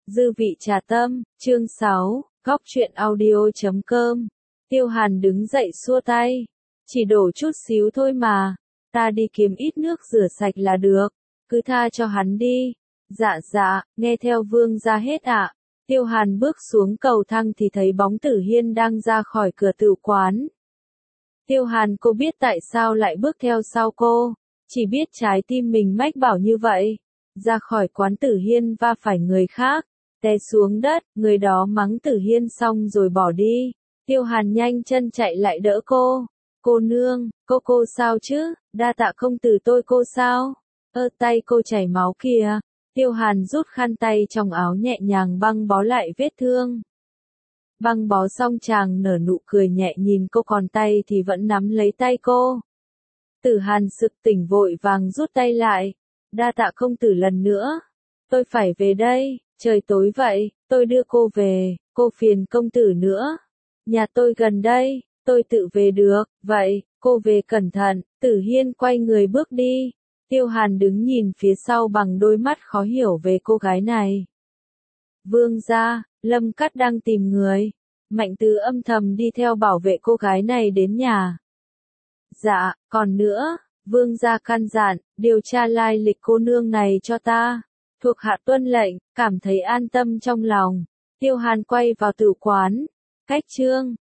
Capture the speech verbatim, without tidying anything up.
Dư vị trà tâm, chương sáu, góc truyện audio chấm com. Tiêu Hàn đứng dậy xua tay. Chỉ đổ chút xíu thôi mà. Ta đi kiếm ít nước rửa sạch là được. Cứ tha cho hắn đi. Dạ dạ, nghe theo vương ra hết ạ. Tiêu Hàn bước xuống cầu thang thì thấy bóng Tử Hiên đang ra khỏi cửa tửu quán. Tiêu Hàn cô biết tại sao lại bước theo sau cô. Chỉ biết trái tim mình mách bảo như vậy. Ra khỏi quán Tử Hiên va phải người khác. Té xuống đất, người đó mắng Tử Hiên xong rồi bỏ đi. Tiêu Hàn nhanh chân chạy lại đỡ cô. Cô nương, cô cô sao chứ, đa tạ công tử tôi cô sao? Ơ tay cô chảy máu kìa. Tiêu Hàn rút khăn tay trong áo nhẹ nhàng băng bó lại vết thương. Băng bó xong chàng nở nụ cười nhẹ nhìn cô còn tay thì vẫn nắm lấy tay cô. Tử Hàn sực tỉnh vội vàng rút tay lại. Đa tạ công tử lần nữa. Tôi phải về đây. Trời tối vậy, tôi đưa cô về, cô phiền công tử nữa. Nhà tôi gần đây, tôi tự về được, vậy, cô về cẩn thận. Tử Hiên quay người bước đi. Tiêu Hàn đứng nhìn phía sau bằng đôi mắt khó hiểu về cô gái này. Vương gia, Lâm Cát đang tìm người. Mạnh Tứ âm thầm đi theo bảo vệ cô gái này đến nhà. Dạ, còn nữa, vương gia căn dặn, điều tra lai lịch cô nương này cho ta. Thuộc hạ tuân lệnh, cảm thấy an tâm trong lòng. Tiêu Hàn quay vào tửu quán. Cách chương